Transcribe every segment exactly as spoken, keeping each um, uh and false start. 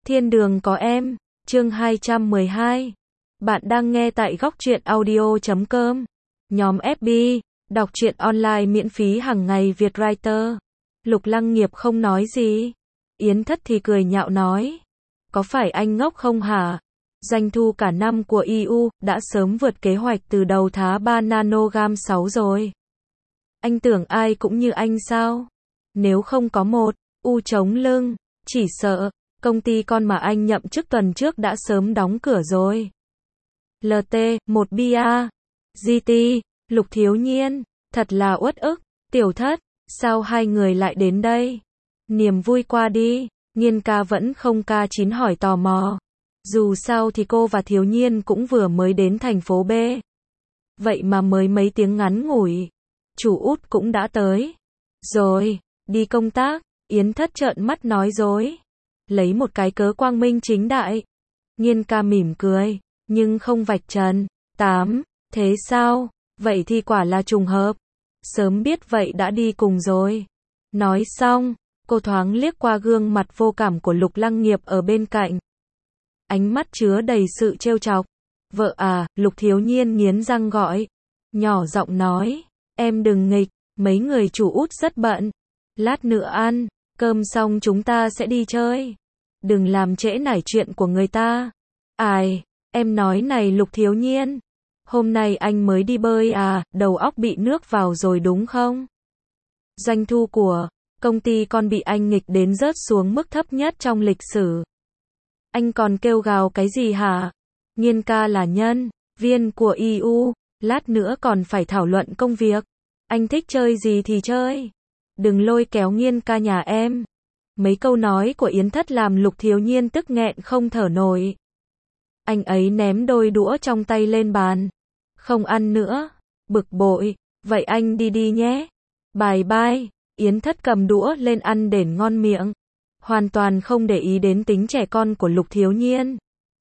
Thiên đường có em, chương hai trăm mười hai. Bạn đang nghe tại góc truyện audio chấm com. Nhóm ép bê, đọc truyện online miễn phí hàng ngày Việt Writer. Lục Lăng Nghiệp không nói gì. Yến Thất thì cười nhạo nói. Có phải anh ngốc không hả? Doanh thu cả năm của e u đã sớm vượt kế hoạch từ đầu tháng ba nanogram sáu rồi. Anh tưởng ai cũng như anh sao? Nếu không có một U chống lưng, chỉ sợ công ty con mà anh nhậm chức tuần trước đã sớm đóng cửa rồi. lờ tê, một bia, giê tê, Lục Thiếu Nhiên, thật là uất ức, Tiểu Thất, sao hai người lại đến đây? Niềm vui qua đi, Nhiên ca vẫn không ca chín hỏi tò mò. Dù sao thì cô và Thiếu Nhiên cũng vừa mới đến thành phố B. Vậy mà mới mấy tiếng ngắn ngủi, chủ út cũng đã tới. Rồi, đi công tác, Yến Thất trợn mắt nói dối. Lấy một cái cớ quang minh chính đại. Nhiên ca mỉm cười, nhưng không vạch trần. Tám, thế sao? Vậy thì quả là trùng hợp. Sớm biết vậy đã đi cùng rồi. Nói xong, cô thoáng liếc qua gương mặt vô cảm của Lục Lăng Nghiệp ở bên cạnh. Ánh mắt chứa đầy sự trêu chọc. Vợ à, Lục Thiếu Nhiên nghiến răng gọi. Nhỏ giọng nói, em đừng nghịch, mấy người chủ út rất bận. Lát nữa ăn, cơm xong chúng ta sẽ đi chơi. Đừng làm trễ nải chuyện của người ta. Ai, em nói này Lục Thiếu Nhiên. Hôm nay anh mới đi bơi à, đầu óc bị nước vào rồi đúng không? Doanh thu của công ty con bị anh nghịch đến rớt xuống mức thấp nhất trong lịch sử. Anh còn kêu gào cái gì hả? Nhiên ca là nhân viên của e u, lát nữa còn phải thảo luận công việc. Anh thích chơi gì thì chơi. Đừng lôi kéo Nhiên ca nhà em. Mấy câu nói của Yến Thất làm Lục Thiếu Nhiên tức nghẹn không thở nổi. Anh ấy ném đôi đũa trong tay lên bàn. Không ăn nữa. Bực bội. Vậy anh đi đi nhé. Bye bye. Yến Thất cầm đũa lên ăn để ngon miệng. Hoàn toàn không để ý đến tính trẻ con của Lục Thiếu Nhiên.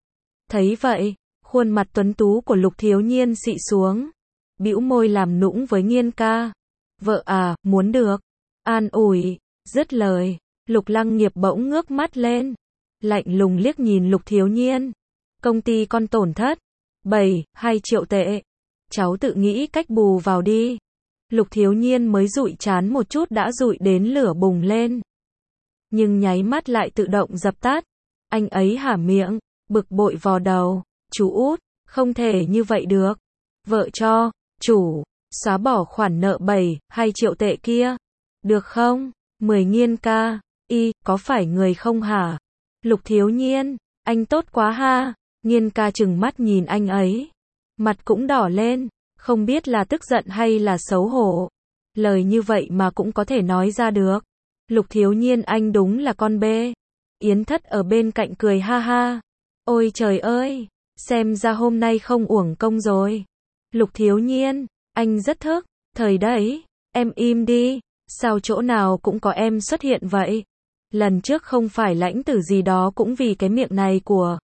Thấy vậy, khuôn mặt tuấn tú của Lục Thiếu Nhiên xị xuống. Bĩu môi làm nũng với Nhiên ca. Vợ à, muốn được. An ủi. Dứt lời, Lục Lăng Nghiệp bỗng ngước mắt lên. Lạnh lùng liếc nhìn Lục Thiếu Nhiên. Công ty con tổn thất. Bảy, hai triệu tệ. Cháu tự nghĩ cách bù vào đi. Lục Thiếu Nhiên mới dụi chán một chút đã dụi đến lửa bùng lên. Nhưng nháy mắt lại tự động dập tắt. Anh ấy hả miệng, bực bội vò đầu. Chú út, không thể như vậy được. Vợ cho, chủ, xóa bỏ khoản nợ bảy, hai triệu tệ kia. Được không? Mười Nhiên ca, y, có phải người không hả? Lục Thiếu Nhiên, anh tốt quá ha. Nhiên ca trừng mắt nhìn anh ấy. Mặt cũng đỏ lên, không biết là tức giận hay là xấu hổ. Lời như vậy mà cũng có thể nói ra được. Lục Thiếu Nhiên anh đúng là con bê. Yến Thất ở bên cạnh cười ha ha. Ôi trời ơi, xem ra hôm nay không uổng công rồi. Lục Thiếu Nhiên, anh rất thức, thời đấy, em im đi, sao chỗ nào cũng có em xuất hiện vậy? Lần trước không phải lãnh tử gì đó cũng vì cái miệng này của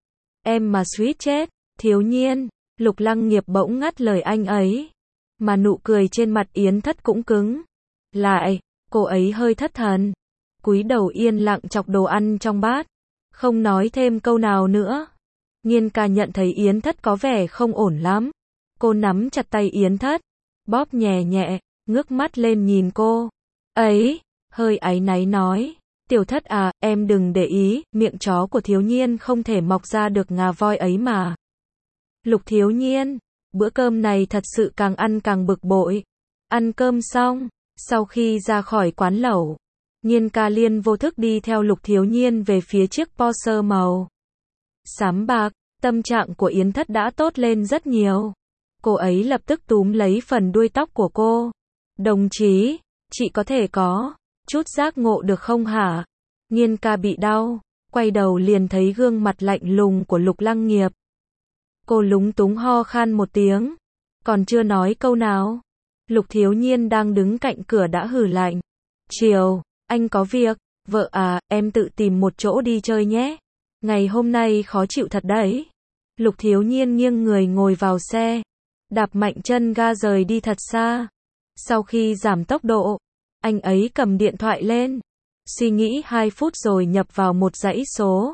em mà suýt chết. Thiếu Nhiên, Lục Lăng Nghiệp bỗng ngắt lời anh ấy. Mà nụ cười trên mặt Yến Thất cũng cứng. Lại, cô ấy hơi thất thần. Cúi đầu yên lặng chọc đồ ăn trong bát. Không nói thêm câu nào nữa. Nhiên ca nhận thấy Yến Thất có vẻ không ổn lắm. Cô nắm chặt tay Yến Thất. Bóp nhẹ nhẹ, ngước mắt lên nhìn cô. Ấy, hơi áy náy nói. Tiểu Thất à, em đừng để ý, miệng chó của Thiếu Nhiên không thể mọc ra được ngà voi ấy mà. Lục Thiếu Nhiên, bữa cơm này thật sự càng ăn càng bực bội. Ăn cơm xong, sau khi ra khỏi quán lẩu, Nhiên ca liên vô thức đi theo Lục Thiếu Nhiên về phía chiếc Porsche màu xám bạc. Tâm trạng của Yến Thất đã tốt lên rất nhiều. Cô ấy lập tức túm lấy phần đuôi tóc của cô. Đồng chí, chị có thể có chút giác ngộ được không hả? Nhiên ca bị đau, quay đầu liền thấy gương mặt lạnh lùng của Lục Lăng Nghiệp. Cô lúng túng ho khan một tiếng, còn chưa nói câu nào. Lục Thiếu Nhiên đang đứng cạnh cửa đã hừ lạnh. Chiều, anh có việc. Vợ à, em tự tìm một chỗ đi chơi nhé. Ngày hôm nay khó chịu thật đấy. Lục Thiếu Nhiên nghiêng người ngồi vào xe, đạp mạnh chân ga rời đi thật xa. Sau khi giảm tốc độ, anh ấy cầm điện thoại lên, suy nghĩ hai phút rồi nhập vào một dãy số.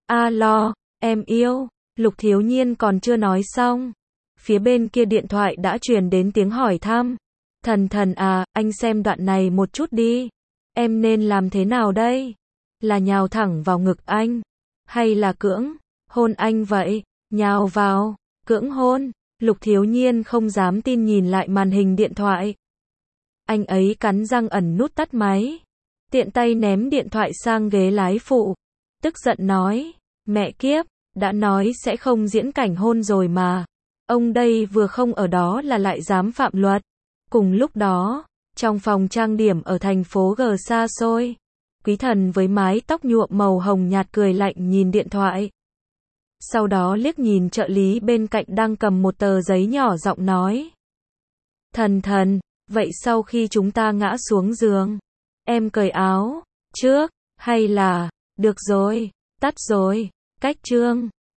Alo, em yêu, Lục Thiếu Nhiên còn chưa nói xong. Phía bên kia điện thoại đã truyền đến tiếng hỏi thăm. Thần thần à, anh xem đoạn này một chút đi. Em nên làm thế nào đây? Là nhào thẳng vào ngực anh? Hay là cưỡng hôn anh vậy? Nhào vào, cưỡng hôn. Lục Thiếu Nhiên không dám tin nhìn lại màn hình điện thoại. Anh ấy cắn răng ẩn nút tắt máy. Tiện tay ném điện thoại sang ghế lái phụ. Tức giận nói, mẹ kiếp, đã nói sẽ không diễn cảnh hôn rồi mà. Ông đây vừa không ở đó là lại dám phạm luật. Cùng lúc đó, trong phòng trang điểm ở thành phố G xa xôi, Quý Thần với mái tóc nhuộm màu hồng nhạt cười lạnh nhìn điện thoại. Sau đó liếc nhìn trợ lý bên cạnh đang cầm một tờ giấy nhỏ giọng nói. Thần thần, vậy sau khi chúng ta ngã xuống giường, em cởi áo trước, hay là, được rồi, tắt rồi, cách chương.